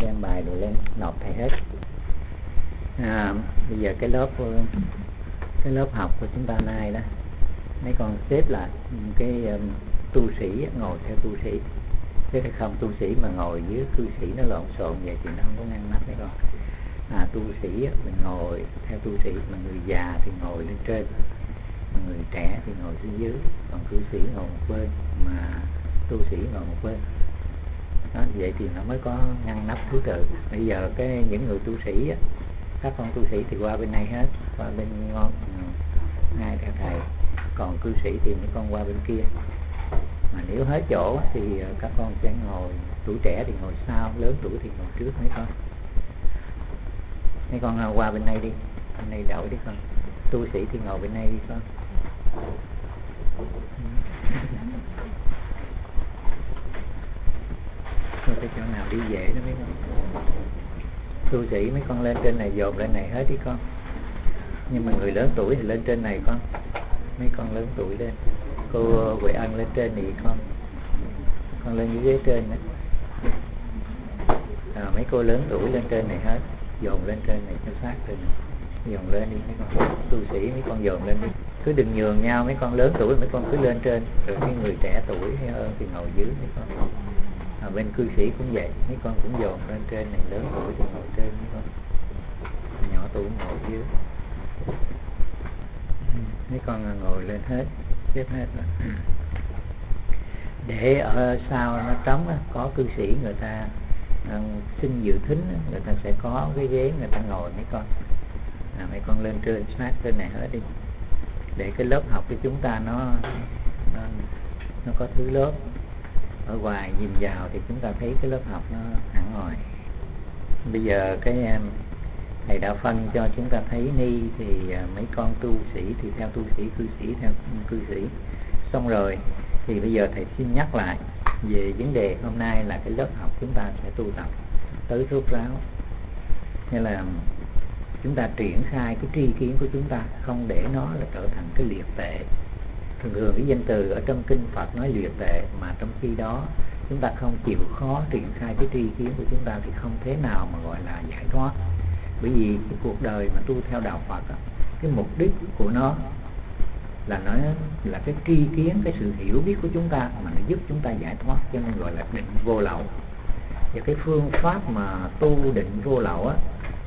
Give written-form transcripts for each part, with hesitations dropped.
đem bài rồi lên nộp thầy hết. Bây giờ cái lớp học của chúng ta nay đó, mấy con xếp lại cái tu sĩ ngồi theo tu sĩ, chứ không tu sĩ mà ngồi dưới cư sĩ nó lộn xộn vậy thì nó không có ngăn nắp mấy con. Tu sĩ mình ngồi theo tu sĩ, mà người già thì ngồi lên trên, mà người trẻ thì ngồi xuống dưới, còn cư sĩ ngồi một bên mà tu sĩ ngồi một bên. Đó, vậy thì nó mới có ngăn nắp thứ tự. Bây giờ những người tu sĩ á, các con tu sĩ thì qua bên này hết, qua bên ngay theo thầy, còn cư sĩ thì mấy con qua bên kia. Mà nếu hết chỗ thì các con sẽ ngồi, tuổi trẻ thì ngồi sau, lớn tuổi thì ngồi trước mấy con. Mấy con qua bên này đi, bên này đậu đi con. Tu sĩ thì ngồi bên này đi con. Thôi cái chỗ nào đi dễ đó mấy con. Tu sĩ mấy con lên trên này, dồn lên này hết đi con. Nhưng mà người lớn tuổi thì lên trên này con. Mấy con lớn tuổi lên. Cô Huệ Ân lên trên này con lên dưới ghế trên đó. Mấy cô lớn tuổi lên trên này hết, dồn lên trên này cho sát trên này. Dồn lên đi mấy con. Tu sĩ mấy con dồn lên đi, cứ đừng nhường nhau. Mấy con lớn tuổi mấy con cứ lên trên, rồi cái người trẻ tuổi hay hơn thì ngồi dưới mấy con. Bên cư sĩ cũng vậy, mấy con cũng dồn lên trên này, lớn tuổi thì ngồi trên mấy con, nhỏ tuổi ngồi dưới. Mấy con ngồi lên hết, xếp hết rồi. Để ở sau nó trống, có cư sĩ người ta xin dự thính, người ta sẽ có cái ghế người ta ngồi mấy con. Mấy con lên trên sát trên này hết đi, để cái lớp học của chúng ta nó có thứ lớp. Ở ngoài nhìn vào thì chúng ta thấy cái lớp học nó hẳn ngoài. Bây giờ thầy đã phân cho chúng ta thấy ni thì mấy con tu sĩ thì theo tu sĩ, cư sĩ theo cư sĩ. Xong rồi thì bây giờ thầy xin nhắc lại về vấn đề hôm nay là cái lớp học chúng ta sẽ tu tập tới rốt ráo. Nghĩa là chúng ta triển khai cái tri kiến của chúng ta, không để nó là trở thành cái liệt tệ. Thường cái danh từ ở trong kinh Phật nói liệt tệ, mà trong khi đó chúng ta không chịu khó triển khai cái tri kiến của chúng ta thì không thế nào mà gọi là giải thoát. Bởi vì cái cuộc đời mà tu theo đạo Phật đó, cái mục đích của nó là cái tri kiến, cái sự hiểu biết của chúng ta mà nó giúp chúng ta giải thoát, cho nên gọi là định vô lậu. Và cái phương pháp mà tu định vô lậu á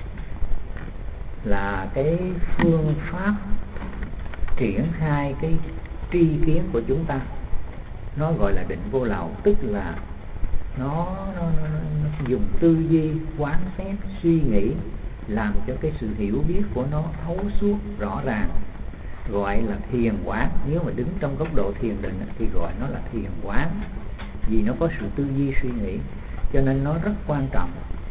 là cái phương pháp triển khai cái tri kiến của chúng ta, nó gọi là định vô lậu. Tức là nó dùng tư duy, quán xét, suy nghĩ, làm cho cái sự hiểu biết của nó thấu suốt rõ ràng, gọi là thiền quán. Nếu mà đứng trong góc độ thiền định thì gọi nó là thiền quán, vì nó có sự tư duy suy nghĩ, cho nên nó rất quan trọng.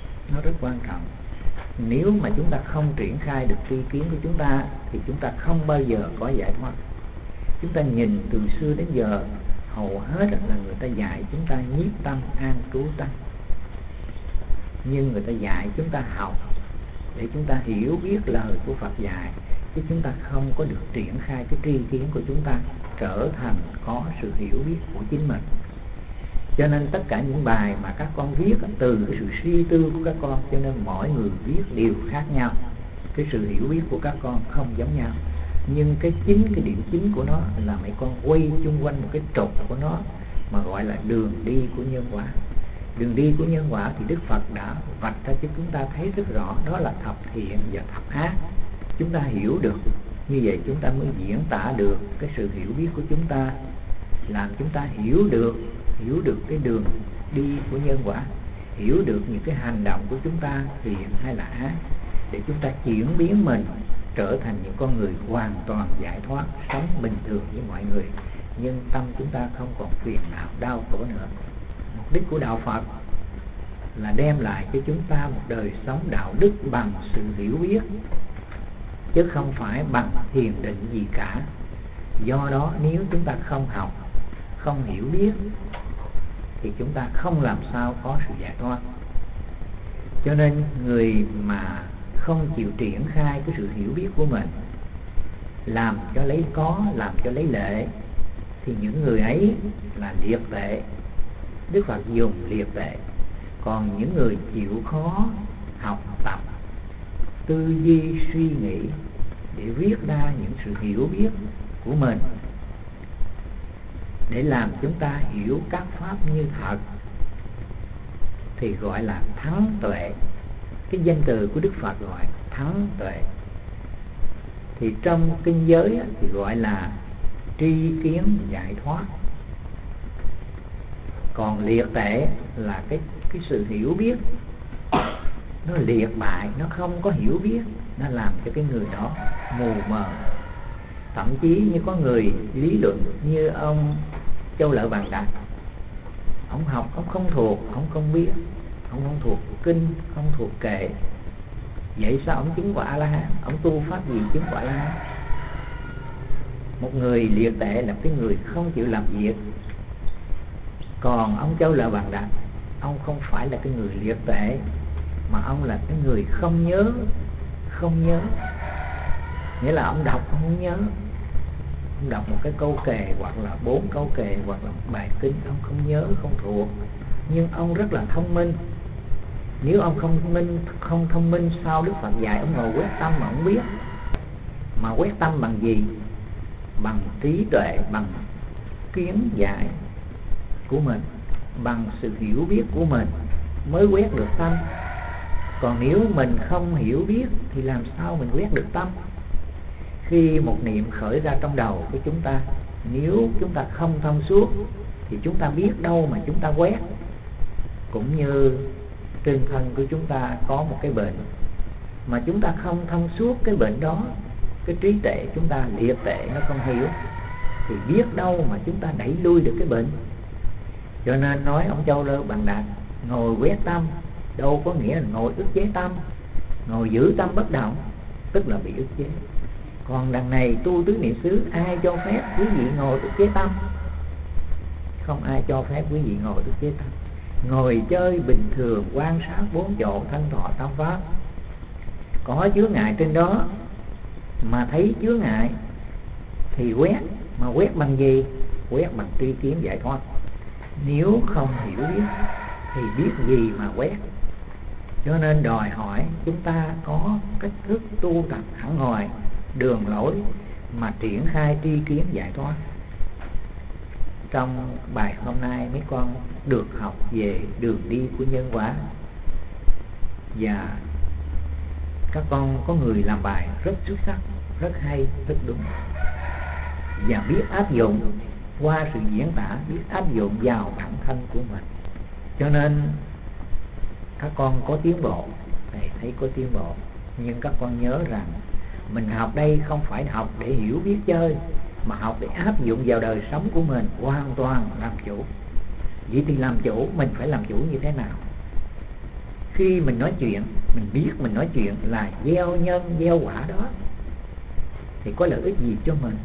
Nếu mà chúng ta không triển khai được tri kiến của chúng ta thì chúng ta không bao giờ có giải thoát. Chúng ta nhìn từ xưa đến giờ hầu hết là người ta dạy chúng ta nhiếp tâm, an trú tâm, nhưng người ta dạy chúng ta học để chúng ta hiểu biết lời của Phật dạy, chứ chúng ta không có được triển khai cái tri kiến của chúng ta trở thành có sự hiểu biết của chính mình. Cho nên tất cả những bài mà các con viết từ cái sự suy tư của các con, cho nên mỗi người viết đều khác nhau. Cái sự hiểu biết của các con không giống nhau, nhưng cái điểm chính của nó là mấy con quay chung quanh một cái trục của nó mà gọi là đường đi của nhân quả. Đường đi của nhân quả thì Đức Phật đã vạch ra cho chúng ta thấy rất rõ, đó là thập thiện và thập ác. Chúng ta hiểu được như vậy, chúng ta mới diễn tả được cái sự hiểu biết của chúng ta, làm chúng ta hiểu được cái đường đi của nhân quả, hiểu được những cái hành động của chúng ta thiện hay là ác, để chúng ta chuyển biến mình trở thành những con người hoàn toàn giải thoát, sống bình thường với mọi người, nhưng tâm chúng ta không còn phiền não đau khổ nữa. Mục đích của đạo Phật là đem lại cho chúng ta một đời sống đạo đức bằng sự hiểu biết, chứ không phải bằng thiền định gì cả. Do đó nếu chúng ta không học, không hiểu biết thì chúng ta không làm sao có sự giải thoát. Cho nên người mà không chịu triển khai cái sự hiểu biết của mình, làm cho lấy có, làm cho lấy lệ, thì những người ấy là liệt tệ. Đức Phật dùng liệt tệ. Còn những người chịu khó học tập, tư duy suy nghĩ để viết ra những sự hiểu biết của mình, để làm chúng ta hiểu các pháp như thật, thì gọi là thắng tuệ. Cái danh từ của Đức Phật gọi thắng tuệ. Thì trong kinh giới thì gọi là tri kiến giải thoát. Còn liệt tệ là cái sự hiểu biết nó liệt bại, nó không có hiểu biết, nó làm cho cái người đó mù mờ. Thậm chí như có người lý luận như ông Châu Lợi Bằng Đạt, ông học ông không thuộc, ông không biết, ông không thuộc kinh, không thuộc kệ, vậy sao ông chứng quả A-la-hán? Ông tu pháp gì chứng quả A-la-hán? Một người liệt tệ là cái người không chịu làm việc. Còn ông Châu Lợi Bằng Đạt, ông không phải là cái người liệt tệ, mà ông là cái người không nhớ. Nghĩa là ông đọc ông không nhớ. Ông đọc một cái câu kệ hoặc là 4 câu kệ hoặc là một bài kinh, ông không nhớ, không thuộc, nhưng ông rất là thông minh. Nếu ông không thông minh, sao Đức Phật dạy ông ngồi quét tâm mà ông biết? Mà quét tâm bằng gì? Bằng trí tuệ, bằng kiến giải của mình, bằng sự hiểu biết của mình mới quét được tâm. Còn nếu mình không hiểu biết thì làm sao mình quét được tâm? Khi một niệm khởi ra trong đầu của chúng ta, nếu chúng ta không thông suốt thì chúng ta biết đâu mà chúng ta quét. Cũng như trên thân của chúng ta có một cái bệnh mà chúng ta không thông suốt cái bệnh đó, cái trí tuệ chúng ta liệt tệ, nó không hiểu, thì biết đâu mà chúng ta đẩy lui được cái bệnh. Cho nên nói ông Châu Lợi Bằng Đạt ngồi quét tâm đâu có nghĩa là ngồi ức chế tâm. Ngồi giữ tâm bất động tức là bị ức chế. Còn đằng này tu tứ niệm xứ, ai cho phép quý vị ngồi ức chế tâm? Không ai cho phép quý vị ngồi ức chế tâm. Ngồi chơi bình thường, quan sát 4 chỗ thân thọ tam pháp, có chướng ngại trên đó mà thấy chướng ngại thì quét. Mà quét bằng gì? Quét bằng tri kiến giải thoát. Nếu không hiểu biết thì biết gì mà quét? Cho nên đòi hỏi chúng ta có cách thức tu tập hẳn hoài, đường lối mà triển khai tri kiến giải thoát. Trong bài hôm nay mấy con được học về đường đi của nhân quả, và các con có người làm bài rất xuất sắc, rất hay, rất đúng, và biết áp dụng qua sự diễn tả, biết áp dụng vào bản thân của mình. Cho nên các con có tiến bộ, thầy thấy có tiến bộ. Nhưng các con nhớ rằng mình học đây không phải học để hiểu biết chơi, mà học để áp dụng vào đời sống của mình, hoàn toàn làm chủ. Vậy thì làm chủ, mình phải làm chủ như thế nào? Khi mình nói chuyện, mình biết mình nói chuyện là gieo nhân gieo quả đó, thì có lợi ích gì cho mình?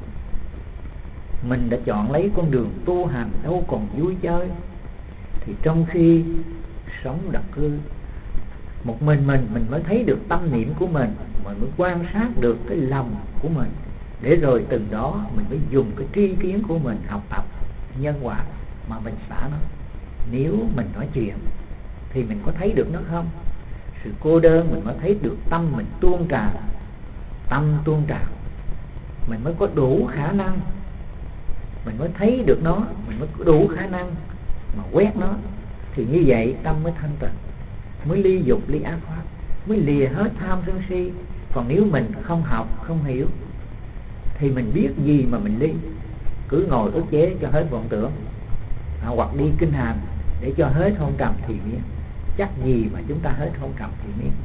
Mình đã chọn lấy con đường tu hành đâu còn vui chơi. Thì trong khi sống đặc cư một mình mới thấy được tâm niệm của mình, mình mới quan sát được cái lòng của mình, để rồi từ đó mình mới dùng cái tri kiến của mình học tập nhân quả mà mình xả nó. Nếu mình nói chuyện thì mình có thấy được nó không? Sự cô đơn mình mới thấy được tâm mình tuôn trào, tâm tuôn trào, mình mới có đủ khả năng, mình mới thấy được nó, mình mới có đủ khả năng mà quét nó. Thì như vậy tâm mới thanh tịnh, mới ly dục ly ác pháp, mới lìa hết tham sân si. Còn nếu mình không học, không hiểu thì mình biết gì mà mình ly? Cứ ngồi ức chế cho hết vọng tưởng, hoặc đi kinh hành để cho hết hôn trầm thì miên. Chắc gì mà chúng ta hết hôn trầm thì miên.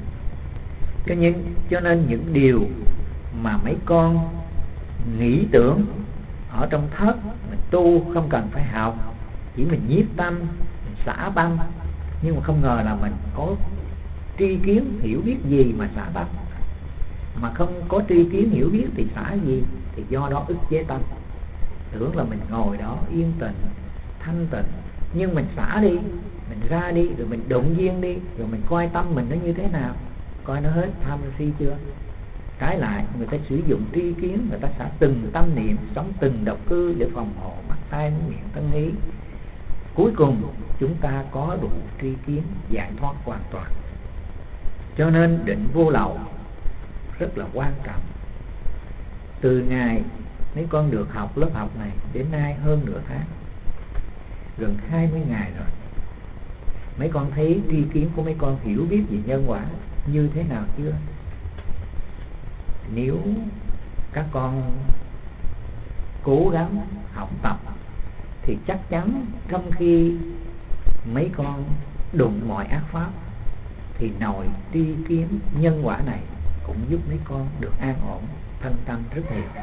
Cho nên những điều mà mấy con nghĩ tưởng ở trong thất, mình tu không cần phải học, chỉ mình nhiếp tâm, mình xả tâm. Nhưng mà không ngờ là mình có tri kiến hiểu biết gì mà xả tâm. Mà không có tri kiến hiểu biết thì xả gì? Thì do đó ức chế tâm. Tưởng là mình ngồi đó yên tĩnh, thanh tịnh, nhưng mình xả đi, mình ra đi, rồi mình động viên đi, rồi mình coi tâm mình nó như thế nào, coi nó hết tham si chưa. Trái lại, người ta sử dụng tri kiến, người ta xả từng tâm niệm, sống từng độc cư để phòng hộ mắt tai miệng thân ý, cuối cùng chúng ta có đủ tri kiến giải thoát hoàn toàn. Cho nên định vô lậu rất là quan trọng. Từ ngày mấy con được học lớp học này đến nay hơn nửa tháng, gần 20 ngày rồi, mấy con thấy tri kiến của mấy con hiểu biết về nhân quả như thế nào chưa? Nếu các con cố gắng học tập thì chắc chắn trong khi mấy con đụng mọi ác pháp thì nội tri kiến nhân quả này cũng giúp mấy con được an ổn thân tâm rất nhiều.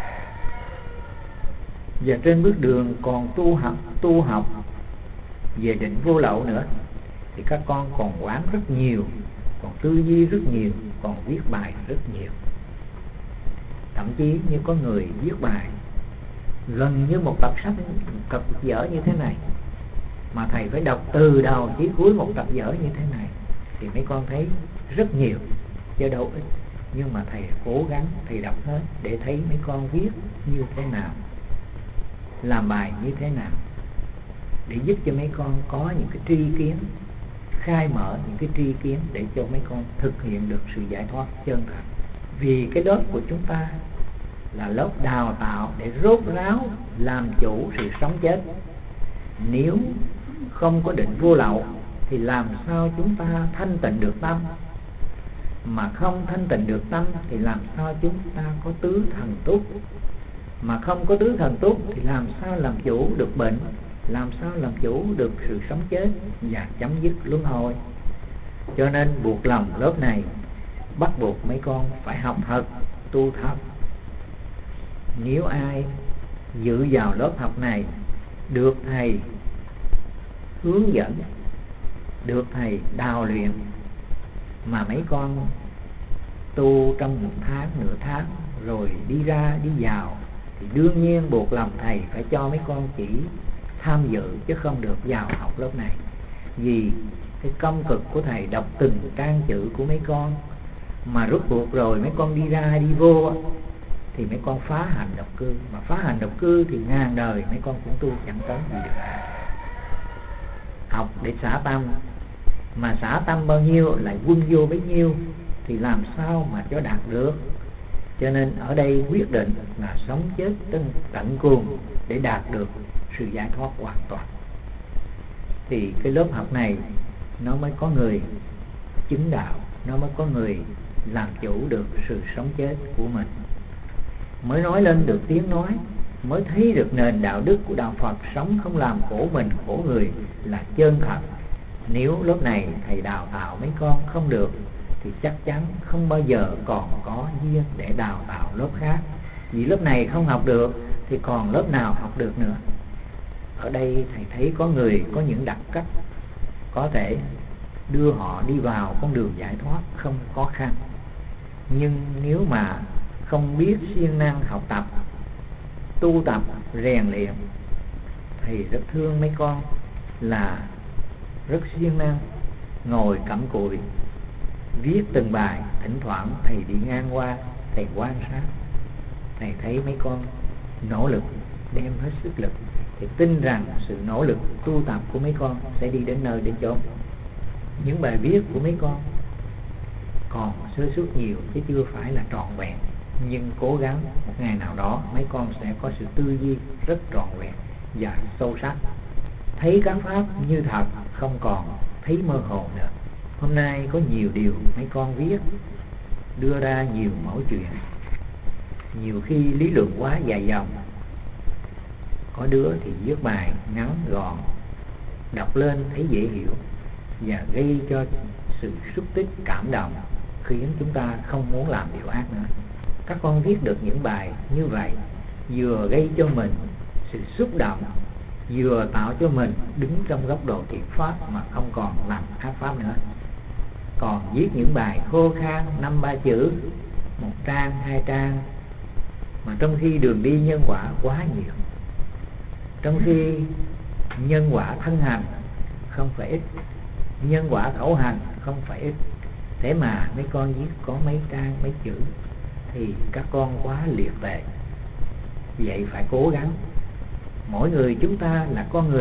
Và trên bước đường còn tu học về định vô lậu nữa thì các con còn quán rất nhiều, còn tư duy rất nhiều, còn viết bài rất nhiều. Thậm chí như có người viết bài gần như một tập sách tập vở như thế này, mà thầy phải đọc từ đầu chí cuối một tập vở như thế này, thì mấy con thấy rất nhiều chứ đâu ít. Nhưng mà thầy cố gắng thầy đọc hết để thấy mấy con viết như thế nào, làm bài như thế nào, để giúp cho mấy con có những cái tri kiến, khai mở những cái tri kiến để cho mấy con thực hiện được sự giải thoát chân thật. Vì cái lớp của chúng ta là lớp đào tạo để rốt ráo làm chủ sự sống chết. Nếu không có định vô lậu thì làm sao chúng ta thanh tịnh được tâm? Mà không thanh tịnh được tâm thì làm sao chúng ta có tứ thần túc? Mà không có tứ thần túc thì làm sao làm chủ được bệnh, làm sao làm chủ được sự sống chết và chấm dứt luân hồi? Cho nên buộc lòng lớp này bắt buộc mấy con phải học thật, tu thật. Nếu ai dự vào lớp học này được thầy hướng dẫn, được thầy đào luyện, mà mấy con tu trong 1 tháng, nửa tháng rồi đi ra đi vào, thì đương nhiên buộc lòng thầy phải cho mấy con chỉ tham dự chứ không được vào học lớp này. Vì cái công cực của thầy đọc từng trang chữ của mấy con, mà rút cuộc rồi mấy con đi ra đi vô thì mấy con phá hành độc cư. Mà phá hành độc cư thì ngàn đời mấy con cũng tu chẳng tới gì được. Học để xả tâm, mà xả tâm bao nhiêu lại quân vô bấy nhiêu, thì làm sao mà cho đạt được? Cho nên ở đây quyết định là sống chết tận cùng để đạt được sự giải thoát hoàn toàn. Thì cái lớp học này nó mới có người chứng đạo, nó mới có người làm chủ được sự sống chết của mình, mới nói lên được tiếng nói, mới thấy được nền đạo đức của đạo Phật sống không làm khổ mình khổ người là chân thật. Nếu lớp này thầy đào tạo mấy con không được thì chắc chắn không bao giờ còn có duyên để đào tạo lớp khác. Vì lớp này không học được thì còn lớp nào học được nữa. Ở đây thầy thấy có người có những đặc cách có thể đưa họ đi vào con đường giải thoát không khó khăn. Nhưng nếu mà không biết siêng năng học tập, tu tập, rèn luyện, thầy rất thương mấy con là rất siêng năng ngồi cặm cụi viết từng bài. Thỉnh thoảng thầy đi ngang qua, thầy quan sát, thầy thấy mấy con nỗ lực đem hết sức lực, thì tin rằng sự nỗ lực tu tập của mấy con sẽ đi đến nơi đến chốn. Những bài viết của mấy con còn sơ suất nhiều chứ chưa phải là trọn vẹn, nhưng cố gắng một ngày nào đó mấy con sẽ có sự tư duy rất trọn vẹn và sâu sắc, thấy các pháp như thật, không còn thấy mơ hồ nữa. Hôm nay có nhiều điều mấy con viết, đưa ra nhiều mẫu chuyện, nhiều khi lý luận quá dài dòng. Có đứa thì viết bài ngắn gọn, đọc lên thấy dễ hiểu và gây cho sự xúc tích cảm động, khiến chúng ta không muốn làm điều ác nữa. Các con viết được những bài như vậy, vừa gây cho mình sự xúc động, vừa tạo cho mình đứng trong góc độ thiện pháp mà không còn làm ác pháp nữa. Còn viết những bài khô khan 5-3 chữ, 1 trang 2 trang, mà trong khi đường đi nhân quả quá nhiều, trong khi nhân quả thân hành không phải ít, nhân quả khẩu hành không phải ít, thế mà mấy con viết có mấy trang mấy chữ thì các con quá liệt tệ. Vậy phải cố gắng. Mỗi người chúng ta là con người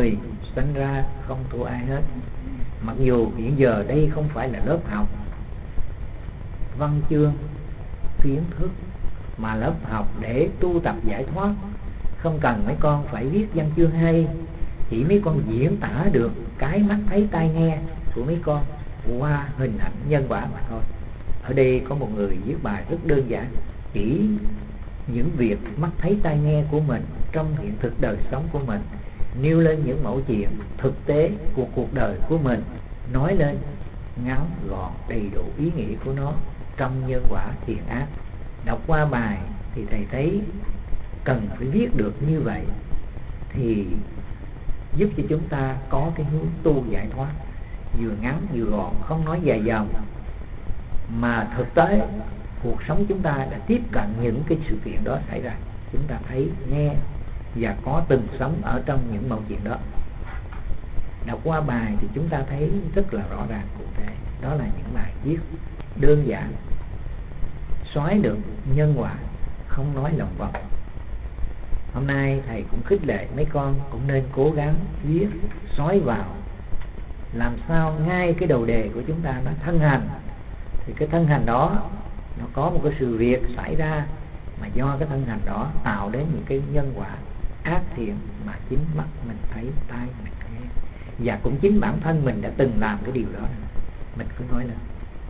sanh ra không thua ai hết. Mặc dù hiện giờ đây không phải là lớp học văn chương kiến thức, mà lớp học để tu tập giải thoát. Không cần mấy con phải viết văn chương hay, chỉ mấy con diễn tả được cái mắt thấy tai nghe của mấy con qua hình ảnh nhân quả mà thôi. Ở đây có một người viết bài rất đơn giản, chỉ những việc mắt thấy tai nghe của mình trong hiện thực đời sống của mình, nêu lên những mẫu chuyện thực tế của cuộc đời của mình, nói lên ngắn gọn đầy đủ ý nghĩa của nó trong nhân quả thiện ác. Đọc qua bài thì thầy thấy cần phải viết được như vậy thì giúp cho chúng ta có cái hướng tu giải thoát, vừa ngắn vừa gọn, không nói dài dòng, mà thực tế cuộc sống chúng ta đã tiếp cận những cái sự kiện đó xảy ra, chúng ta thấy, nghe và có từng sống ở trong những mẫu chuyện đó. Đọc qua bài thì chúng ta thấy rất là rõ ràng cụ thể. Đó là những bài viết đơn giản, xoáy được nhân quả, không nói lòng vòng. Hôm nay thầy cũng khích lệ mấy con cũng nên cố gắng viết, xoáy vào, làm sao ngay cái đầu đề của chúng ta nó thân hành, thì cái thân hành đó nó có một cái sự việc xảy ra, mà do cái thân hành đó tạo đến những cái nhân quả ác thiện mà chính mắt mình thấy, tai mình nghe, và cũng chính bản thân mình đã từng làm cái điều đó. Mình cứ nói là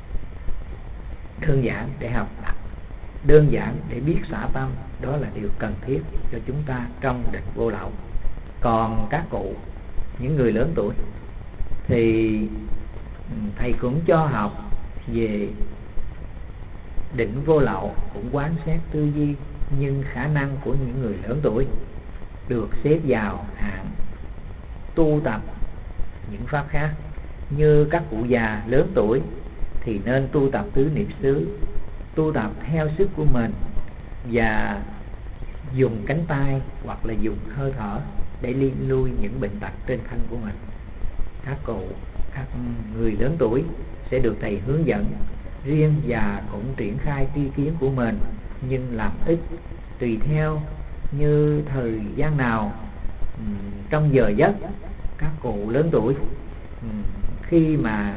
đơn giản để học, đơn giản để biết xả tâm, đó là điều cần thiết cho chúng ta trong định vô lậu. Còn các cụ, những người lớn tuổi thì thầy cũng cho học về định vô lậu, cũng quán xét tư duy, nhưng khả năng của những người lớn tuổi được xếp vào hạng tu tập những pháp khác. Như các cụ già lớn tuổi thì nên tu tập tứ niệm xứ, tu tập theo sức của mình và dùng cánh tay hoặc là dùng hơi thở để liên lui những bệnh tật trên thân của mình. Các cụ, các người lớn tuổi sẽ được thầy hướng dẫn riêng và cũng triển khai tri kiến của mình, nhưng làm ít tùy theo như thời gian nào trong giờ giấc. Các cụ lớn tuổi khi mà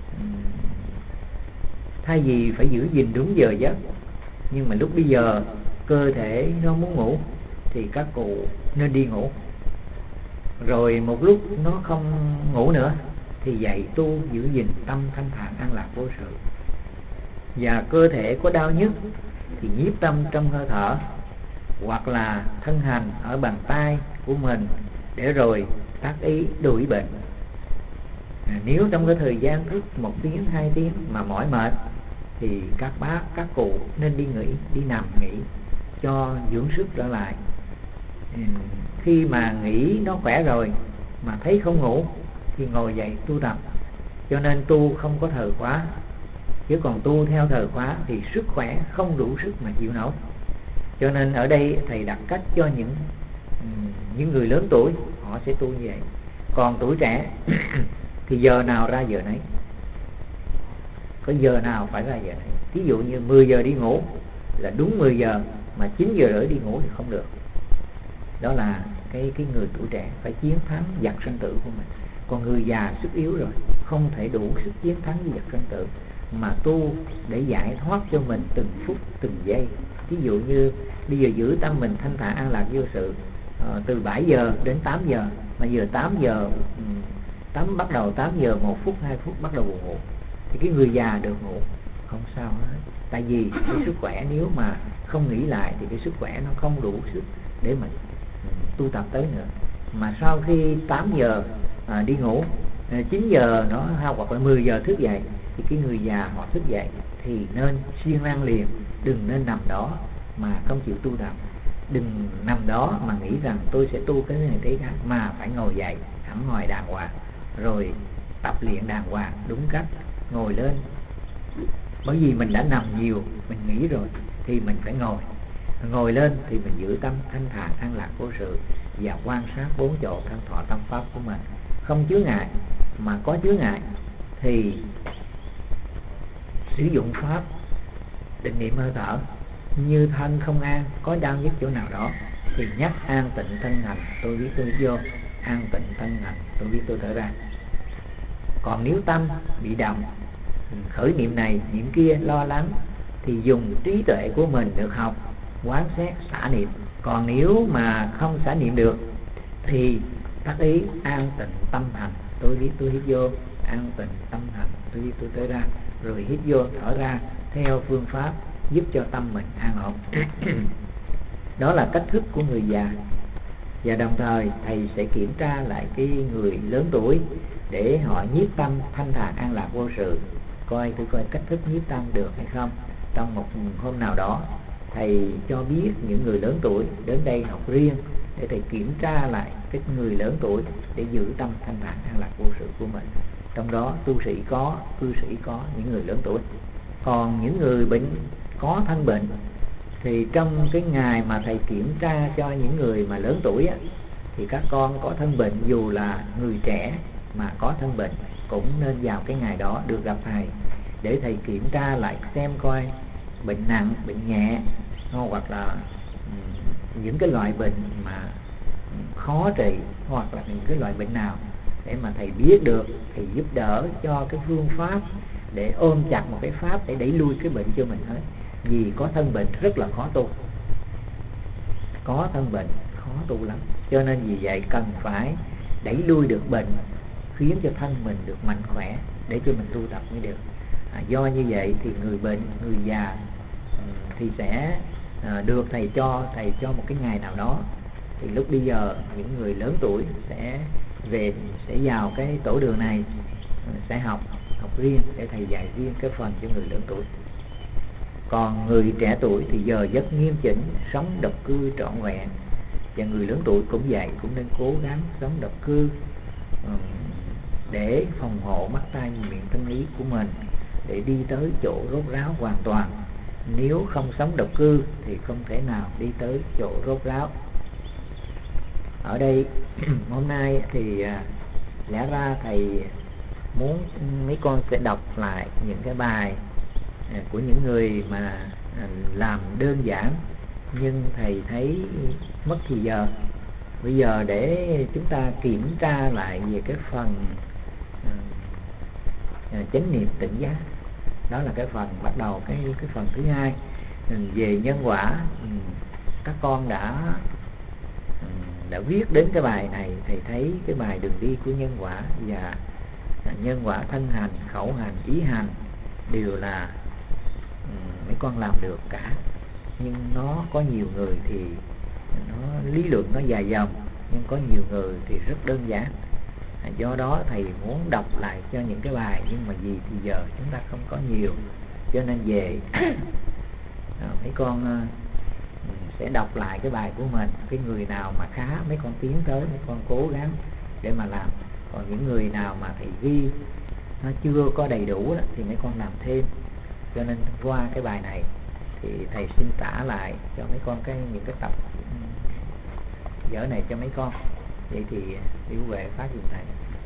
thay vì phải giữ gìn đúng giờ giấc, nhưng mà lúc bây giờ cơ thể nó muốn ngủ thì các cụ nên đi ngủ, rồi một lúc nó không ngủ nữa thì dậy tu giữ gìn tâm thanh thản an lạc vô sự. Và cơ thể có đau nhức thì nhiếp tâm trong hơi thở hoặc là thân hành ở bàn tay của mình để rồi tác ý đuổi bệnh. Nếu trong cái thời gian thức 1 tiếng 2 tiếng mà mỏi mệt thì các bác, các cụ nên đi nghỉ, đi nằm nghỉ cho dưỡng sức trở lại. Khi mà nghỉ nó khỏe rồi mà thấy không ngủ thì ngồi dậy tu tập. Cho nên tu không có thời khóa, chứ còn tu theo thời khóa thì sức khỏe không đủ sức mà chịu nổi. Cho nên ở đây thầy đặt cách cho những người lớn tuổi họ sẽ tu như vậy. Còn tuổi trẻ thì giờ nào ra giờ nấy, có giờ nào phải ra giờ nấy. Ví dụ như 10 giờ đi ngủ là đúng 10 giờ, mà 9 giờ rưỡi đi ngủ thì không được. Đó là cái người tuổi trẻ phải chiến thắng vật sanh tử của mình. Còn người già sức yếu rồi, không thể đủ sức chiến thắng với vật sanh tử, mà tu để giải thoát cho mình từng phút từng giây. Ví dụ như bây giờ giữ tâm mình thanh thản an lạc vô sự, từ 7 giờ đến 8 giờ, mà giờ 8 giờ bắt đầu 8 giờ 1 phút 2 phút bắt đầu buồn ngủ, thì cái người già được ngủ không sao hết. Tại vì cái sức khỏe nếu mà không nghĩ lại thì cái sức khỏe nó không đủ sức để mình tu tập tới nữa. Mà sau khi 8 giờ đi ngủ, 9 giờ nó hoặc là 10 giờ thức dậy, thì cái người già họ thức dậy thì nên siêng năng liền, đừng nên nằm đó mà không chịu tu tập. Đừng nằm đó mà nghĩ rằng tôi sẽ tu cái này thế khác, mà phải ngồi dậy hẳn ngồi đàng hoàng, rồi tập luyện đàng hoàng đúng cách, ngồi lên. Bởi vì mình đã nằm nhiều, mình nghĩ rồi thì mình phải ngồi lên thì mình giữ tâm thanh thản an lạc vô sự và quan sát 4 chỗ thân thọ tâm pháp của mình, không chướng ngại. Mà có chướng ngại thì sử dụng pháp định niệm hơi thở. Như thân không an, có đau nhức chỗ nào đó thì nhắc an tịnh thân hành, tôi biết vô, an tịnh thân hành, tôi biết tôi thở ra. Còn nếu tâm bị động, khởi niệm này niệm kia, lo lắng, thì dùng trí tuệ của mình được học quán xét xả niệm. Còn nếu mà không xả niệm được thì tác ý an tịnh tâm hành, tôi biết tôi hít vô, an tịnh tâm hành, tôi biết tôi thở ra, rồi hít vô thở ra theo phương pháp giúp cho tâm mình an ổn. Đó là cách thức của người già. Và đồng thời thầy sẽ kiểm tra lại cái người lớn tuổi để họ nhiếp tâm thanh thản an lạc vô sự, coi cách thức nhiếp tâm được hay không. Trong một hôm nào đó thầy cho biết những người lớn tuổi đến đây học riêng để thầy kiểm tra lại cái người lớn tuổi để giữ tâm thanh thản an lạc vô sự của mình. Trong đó tu sĩ có, cư sĩ có, những người lớn tuổi. Còn những người bệnh có thân bệnh thì trong cái ngày mà thầy kiểm tra cho những người mà lớn tuổi á, thì các con có thân bệnh, dù là người trẻ mà có thân bệnh cũng nên vào cái ngày đó được gặp thầy để thầy kiểm tra lại xem coi bệnh nặng, bệnh nhẹ, hoặc là những cái loại bệnh mà khó trị, hoặc là những cái loại bệnh nào, để mà thầy biết được, thầy giúp đỡ cho cái phương pháp để ôm chặt một cái pháp để đẩy lui cái bệnh cho mình hết. Vì có thân bệnh rất là khó tu, có thân bệnh khó tu lắm, cho nên vì vậy cần phải đẩy lui được bệnh, khiến cho thân mình được mạnh khỏe để cho mình tu tập mới được. Do như vậy thì người bệnh, người già thì sẽ được thầy cho một cái ngày nào đó. Thì lúc bây giờ những người lớn tuổi sẽ vào cái tổ đường này, sẽ học riêng để thầy dạy riêng cái phần cho người lớn tuổi. Còn người trẻ tuổi thì giờ rất nghiêm chỉnh, sống độc cư trọn vẹn. Và người lớn tuổi cũng vậy, cũng nên cố gắng sống độc cư để phòng hộ mắt tai miệng thân ý của mình, để đi tới chỗ rốt ráo hoàn toàn. Nếu không sống độc cư thì không thể nào đi tới chỗ rốt ráo. Ở đây hôm nay thì lẽ ra thầy muốn mấy con sẽ đọc lại những cái bài của những người mà làm đơn giản, nhưng thầy thấy mất thì giờ. Bây giờ để chúng ta kiểm tra lại về cái phần chánh niệm tỉnh giác. Đó là cái phần bắt đầu, cái phần thứ hai về nhân quả. Các con đã viết đến cái bài này, thầy thấy cái bài đường đi của nhân quả và nhân quả thân hành, khẩu hành, ý hành đều là mấy con làm được cả. Nhưng nó có nhiều người thì nó lý luận nó dài dòng, nhưng có nhiều người thì rất đơn giản. Do đó thầy muốn đọc lại cho những cái bài, nhưng mà vì thì giờ chúng ta không có nhiều, cho nên về mấy con sẽ đọc lại cái bài của mình. Cái người nào mà khá mấy con tiến tới, mấy con cố gắng để mà làm. Còn những người nào mà thầy ghi nó chưa có đầy đủ đó, thì mấy con làm thêm. Cho nên qua cái bài này thì thầy xin tả lại cho mấy con những cái tập vở này cho mấy con. Vậy thì Tiểu Huệ phát dùm thầy.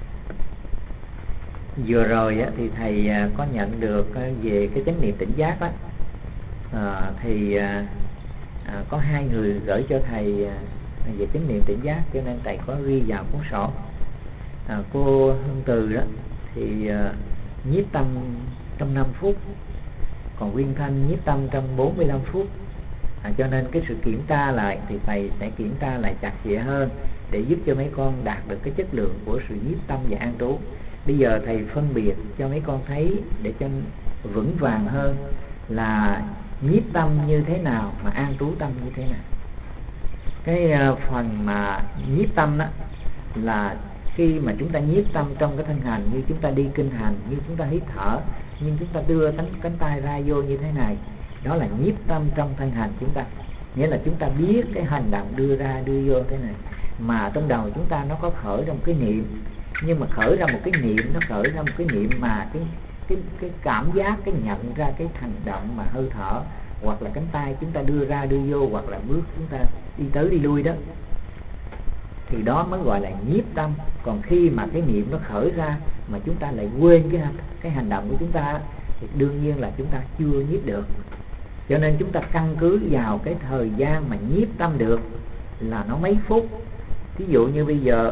Vừa rồi á, thì thầy có nhận được về cái chánh niệm tỉnh giác á, thì có hai người gửi cho thầy về chánh niệm tỉnh giác, cho nên thầy có ghi vào cuốn sổ. Cô Hương Từ đó thì nhiếp tâm trong 5 phút, còn Nguyên Thanh nhiếp tâm trong 45 phút. Cho nên cái sự kiểm tra lại thì thầy sẽ kiểm tra lại chặt chẽ hơn để giúp cho mấy con đạt được cái chất lượng của sự nhiếp tâm và an trú. Bây giờ thầy phân biệt cho mấy con thấy để cho vững vàng hơn là nhiếp tâm như thế nào mà an trú tâm như thế nào. Cái phần mà nhiếp tâm đó là khi mà chúng ta nhiếp tâm trong cái thân hành, như chúng ta đi kinh hành, như chúng ta hít thở, nhưng chúng ta đưa cánh tay ra vô như thế này, đó là nhiếp tâm trong thân hành chúng ta. Nghĩa là chúng ta biết cái hành động đưa ra đưa vô thế này, mà trong đầu chúng ta nó có khởi ra một cái niệm, nhưng mà khởi ra một cái niệm, nó khởi ra một cái niệm mà cái cảm giác, cái nhận ra cái hành động mà hơi thở, hoặc là cánh tay chúng ta đưa ra đưa vô, hoặc là bước chúng ta đi tới đi lui đó, thì đó mới gọi là nhiếp tâm. Còn khi mà cái niệm nó khởi ra mà chúng ta lại quên cái hành động của chúng ta thì đương nhiên là chúng ta chưa nhiếp được. Cho nên chúng ta căn cứ vào cái thời gian mà nhiếp tâm được là nó mấy phút. Ví dụ như bây giờ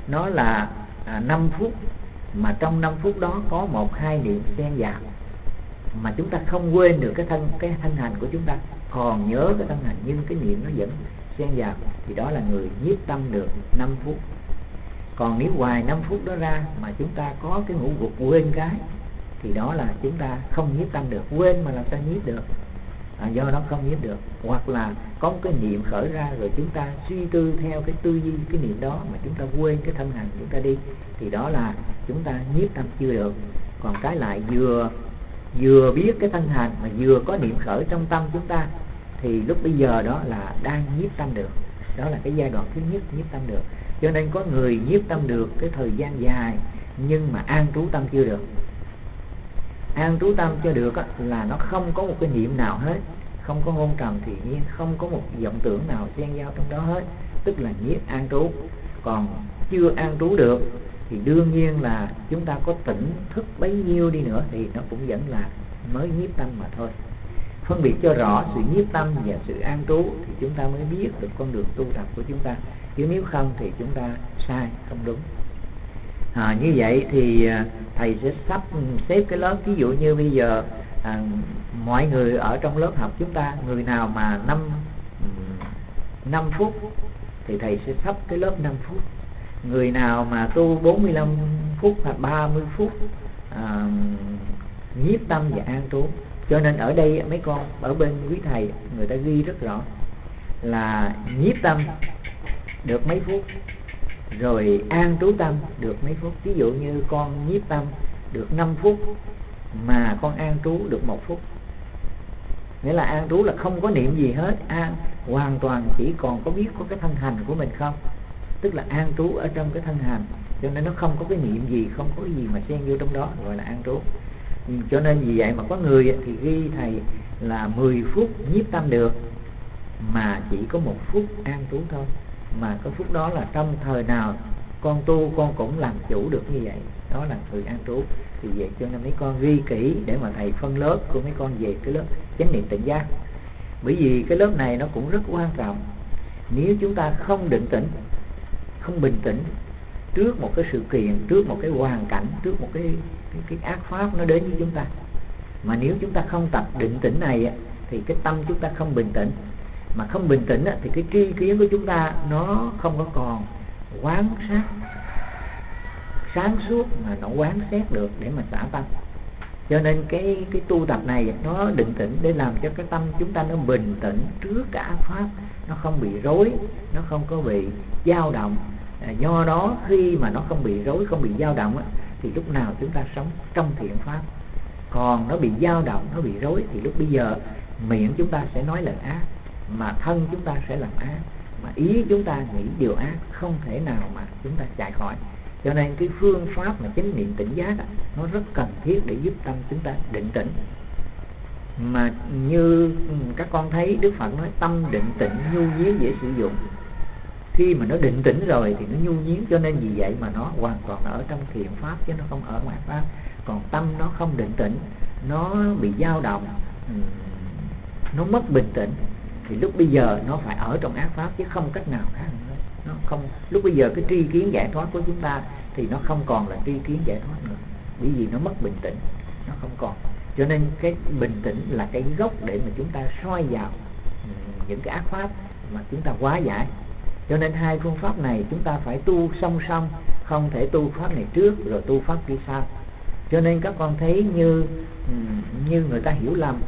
nó là 5 phút, mà trong 5 phút đó có 1-2 niệm xen vào, mà chúng ta không quên được cái thân hành của chúng ta, còn nhớ cái thân hành nhưng cái niệm nó vẫn xen vào, thì đó là người nhiếp tâm được 5 phút. Còn nếu ngoài 5 phút đó ra mà chúng ta có cái ngũ gục quên cái, thì đó là chúng ta không nhiếp tâm được. Quên mà làm sao nhiếp được? Do đó không nhiếp được. Hoặc là có một cái niệm khởi ra rồi chúng ta suy tư theo cái tư duy cái niệm đó mà chúng ta quên cái thân hành chúng ta đi, thì đó là chúng ta nhiếp tâm chưa được. Còn cái lại vừa biết cái thân hành mà vừa có niệm khởi trong tâm chúng ta, thì lúc bây giờ đó là đang nhiếp tâm được. Đó là cái giai đoạn thứ nhất nhiếp tâm được. Cho nên có người nhiếp tâm được cái thời gian dài, nhưng mà an trú tâm chưa được. An trú tâm chưa được là nó không có một cái niệm nào hết, không có hôn trầm thì nhiên, không có một vọng tưởng nào xen vào trong đó hết, tức là nhiếp an trú. Còn chưa an trú được thì đương nhiên là chúng ta có tỉnh thức bấy nhiêu đi nữa thì nó cũng vẫn là mới nhiếp tâm mà thôi. Phân biệt cho rõ sự nhiếp tâm và sự an trú thì chúng ta mới biết được con đường tu tập của chúng ta, chứ nếu không thì chúng ta sai, không đúng. Như vậy thì thầy sẽ sắp xếp cái lớp. Ví dụ như bây giờ mọi người ở trong lớp học chúng ta, người nào mà 5 phút thì thầy sẽ sắp cái lớp 5 phút. Người nào mà tu 45 phút hoặc 30 phút nhiếp tâm và an trú. Cho nên ở đây mấy con ở bên quý thầy người ta ghi rất rõ là nhiếp tâm được mấy phút, rồi an trú tâm được mấy phút. Ví dụ như con nhiếp tâm được 5 phút mà con an trú được 1 phút, nghĩa là an trú là không có niệm gì hết, hoàn toàn chỉ còn có biết có cái thân hành của mình không, tức là an trú ở trong cái thân hành, cho nên nó không có cái niệm gì, không có cái gì mà xen vô trong đó, gọi là an trú. Cho nên vì vậy mà có người thì ghi thầy là 10 phút nhiếp tâm được, mà chỉ có 1 phút an trú thôi. Mà cái phút đó là trong thời nào con tu con cũng làm chủ được như vậy, đó là thời an trú. Thì vậy cho nên mấy con ghi kỹ để mà thầy phân lớp của mấy con về cái lớp chánh niệm tỉnh giác. Bởi vì cái lớp này nó cũng rất quan trọng. Nếu chúng ta không định tĩnh, không bình tĩnh trước một cái sự kiện, trước một cái hoàn cảnh, trước một cái ác pháp nó đến với chúng ta, mà nếu chúng ta không tập định tĩnh này thì cái tâm chúng ta không bình tĩnh. Mà không bình tĩnh thì cái tri kiến của chúng ta nó không có còn quán sát sáng suốt mà nó quán xét được để mà xả tâm. Cho nên cái tu tập này nó định tĩnh để làm cho cái tâm chúng ta nó bình tĩnh trước cả ác pháp, nó không bị rối, nó không có bị dao động. Do đó khi mà nó không bị rối, không bị dao động thì lúc nào chúng ta sống trong thiện pháp. Còn nó bị dao động, nó bị rối thì lúc bây giờ miệng chúng ta sẽ nói lời ác, mà thân chúng ta sẽ làm ác, mà ý chúng ta nghĩ điều ác, không thể nào mà chúng ta chạy khỏi. Cho nên cái phương pháp mà chánh niệm tỉnh giác nó rất cần thiết để giúp tâm chúng ta định tĩnh. Mà như các con thấy Đức Phật nói tâm định tĩnh nhu nhiến dễ sử dụng. Khi mà nó định tĩnh rồi thì nó nhu nhiến, cho nên vì vậy mà nó hoàn toàn ở trong thiện pháp chứ nó không ở ngoài pháp. Còn tâm nó không định tĩnh, nó bị dao động, nó mất bình tĩnh, thì lúc bây giờ nó phải ở trong ác pháp chứ không cách nào khác nữa. Nó không, lúc bây giờ cái tri kiến giải thoát của chúng ta thì nó không còn là tri kiến giải thoát nữa, bởi vì nó mất bình tĩnh, nó không còn. Cho nên cái bình tĩnh là cái gốc để mà chúng ta soi vào những cái ác pháp mà chúng ta hóa giải. Cho nên hai phương pháp này chúng ta phải tu song song, không thể tu pháp này trước rồi tu pháp kia sau. Cho nên các con thấy như người ta hiểu lầm,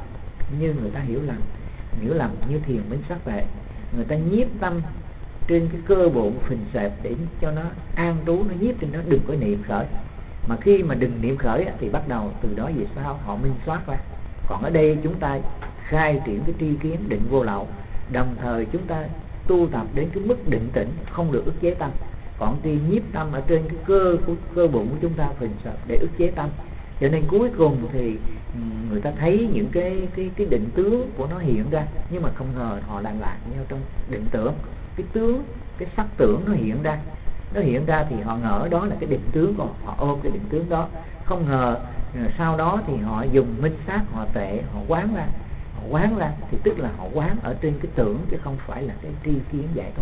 hiểu lầm như thiền minh sắc vậy. Người ta nhiếp tâm trên cái cơ bụng phình xẹp để cho nó an trú, nó nhiếp trên nó, đừng có niệm khởi. Mà khi mà đừng niệm khởi thì bắt đầu từ đó về sau họ minh soát ra. Còn ở đây chúng ta khai triển cái tri kiến định vô lậu, đồng thời chúng ta tu tập đến cái mức định tĩnh, không được ức chế tâm. Còn khi nhiếp tâm ở trên cái cơ bụng của chúng ta phình xẹp để ức chế tâm. Cho nên cuối cùng thì người ta thấy những cái định tướng của nó hiện ra, nhưng mà không ngờ họ lại lạc nhau trong định tưởng. Cái tướng, cái sắc tưởng nó hiện ra thì họ ngỡ đó là cái định tướng của họ, ôm cái định tướng đó. Không ngờ sau đó thì họ dùng minh sát, họ tệ, họ quán ra thì tức là họ quán ở trên cái tưởng chứ không phải là cái tri kiến giải thoát.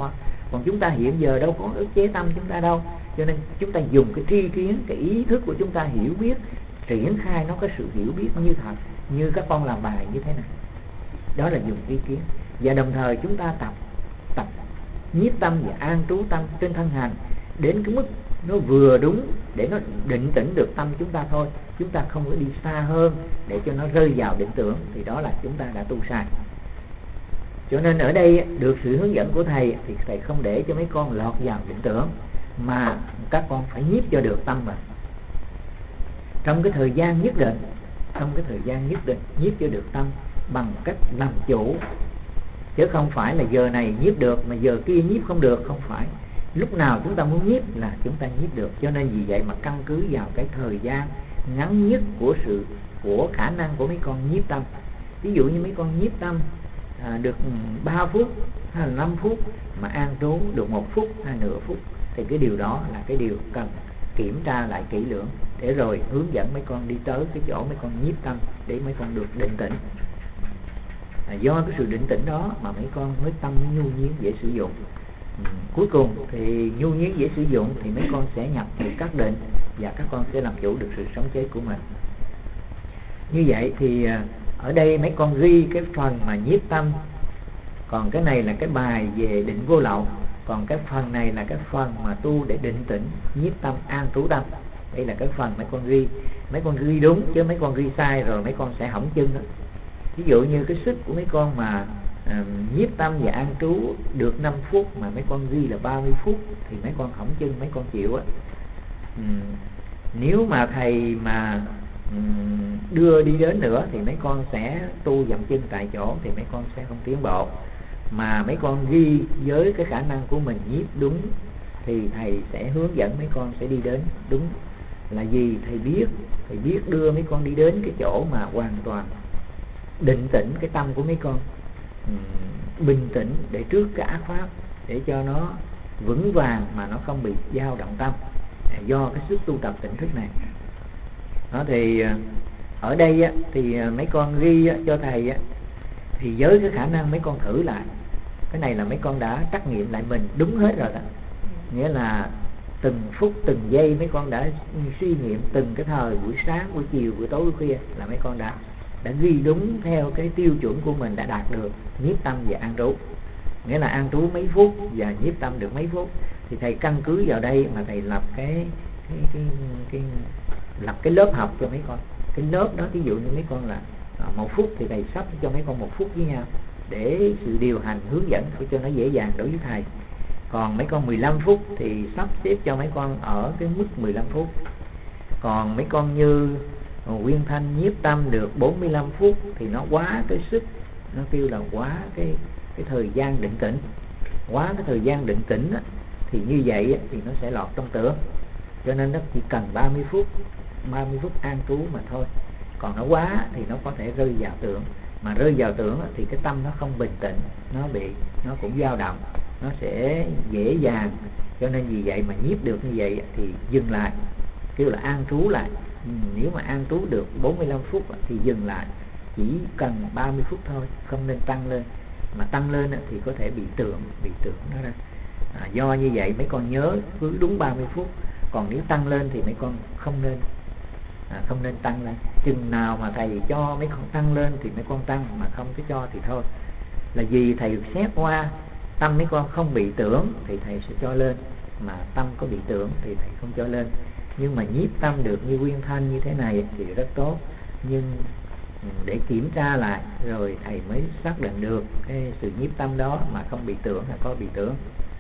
Còn chúng ta hiện giờ đâu có ức chế tâm chúng ta đâu, cho nên chúng ta dùng cái tri kiến, cái ý thức của chúng ta hiểu biết, triển khai nó có sự hiểu biết như thật, như các con làm bài như thế này. Đó là dùng tri kiến. Và đồng thời chúng ta tập nhiếp tâm và an trú tâm trên thân hành đến cái mức nó vừa đúng để nó định tĩnh được tâm chúng ta thôi. Chúng ta không có đi xa hơn để cho nó rơi vào định tưởng, thì đó là chúng ta đã tu sai. Cho nên ở đây được sự hướng dẫn của thầy thì thầy không để cho mấy con lọt vào định tưởng, mà các con phải nhiếp cho được tâm mình trong cái thời gian nhất định. Nhiếp cho được tâm bằng cách làm chủ, chứ không phải là giờ này nhiếp được mà giờ kia nhiếp không được. Không phải lúc nào chúng ta muốn nhiếp là chúng ta nhiếp được. Cho nên vì vậy mà căn cứ vào cái thời gian ngắn nhất của khả năng của mấy con nhiếp tâm. Ví dụ như mấy con nhiếp tâm được 3 phút hay là 5 phút, mà an trú được 1 phút hay nửa phút, thì cái điều đó là cái điều cần kiểm tra lại kỹ lưỡng, để rồi hướng dẫn mấy con đi tới cái chỗ mấy con nhiếp tâm để mấy con được định tĩnh. Do cái sự định tĩnh đó mà mấy con mới tâm nhu nhiến dễ sử dụng. Cuối cùng thì nhu nhiến dễ sử dụng thì mấy con sẽ nhập được các định, và các con sẽ làm chủ được sự sống chết của mình. Như vậy thì ở đây mấy con ghi cái phần mà nhiếp tâm, còn cái này là cái bài về định vô lậu, còn cái phần này là cái phần mà tu để định tĩnh, nhiếp tâm, an trú tâm. Đây là cái phần mấy con ghi. Mấy con ghi đúng, chứ mấy con ghi sai rồi mấy con sẽ hỏng chân đó. Ví dụ như cái sức của mấy con mà nhiếp tâm và an trú được 5 phút mà mấy con ghi là 30 phút thì mấy con hỏng chân, mấy con chịu á. Nếu mà thầy mà đưa đi đến nữa thì mấy con sẽ tu dậm chân tại chỗ, thì mấy con sẽ không tiến bộ. Mà mấy con ghi với cái khả năng của mình nhiếp đúng thì thầy sẽ hướng dẫn mấy con sẽ đi đến đúng. Là gì? Thầy biết đưa mấy con đi đến cái chỗ mà hoàn toàn định tĩnh cái tâm của mấy con, bình tĩnh để trước cái ác pháp, để cho nó vững vàng mà nó không bị dao động tâm, do cái sức tu tập tỉnh thức này. Đó thì ở đây á, thì mấy con ghi á, cho thầy á, thì với cái khả năng mấy con thử lại. Cái này là mấy con đã trắc nghiệm lại mình đúng hết rồi đó. Nghĩa là từng phút từng giây mấy con đã suy nghiệm từng cái thời, buổi sáng, buổi chiều, buổi tối, buổi khuya, là mấy con đã ghi đúng theo cái tiêu chuẩn của mình đã đạt được nhiếp tâm và an trú. Nghĩa là an trú mấy phút và nhiếp tâm được mấy phút. Thì thầy căn cứ vào đây mà thầy lập lập cái lớp học cho mấy con. Cái lớp đó ví dụ như mấy con là 1 phút thì thầy sắp cho mấy con 1 phút với nhau, để sự điều hành hướng dẫn cho nó dễ dàng đối với thầy. Còn mấy con 15 phút thì sắp xếp cho mấy con ở cái mức 15 phút. Còn mấy con như Nguyên Thanh nhiếp tâm được 45 phút thì nó quá cái sức, nó kêu là quá cái thời gian định tĩnh. Quá cái thời gian định tĩnh á, thì như vậy á, thì nó sẽ lọt trong tưởng. Cho nên nó chỉ cần 30 phút an trú mà thôi. Còn nó quá thì nó có thể rơi vào tưởng. Mà rơi vào tưởng á, thì cái tâm nó không bình tĩnh, nó cũng dao động, nó sẽ dễ dàng. Cho nên vì vậy mà nhiếp được như vậy thì dừng lại, kêu là an trú lại. Nếu mà an trú được 45 phút thì dừng lại, chỉ cần 30 phút thôi, không nên tăng lên. Mà tăng lên thì có thể bị tưởng nó ra. Do như vậy mấy con nhớ cứ đúng 30 phút. Còn nếu tăng lên thì mấy con không nên tăng lên. Chừng nào mà thầy cho mấy con tăng lên thì mấy con tăng, mà không có cho thì thôi. Là vì thầy xét qua tâm mấy con không bị tưởng thì thầy sẽ cho lên, mà tâm có bị tưởng thì thầy không cho lên. Nhưng mà nhiếp tâm được như Nguyên Thanh như thế này thì rất tốt. Nhưng để kiểm tra lại rồi thầy mới xác định được cái sự nhiếp tâm đó mà không bị tưởng hay có bị tưởng.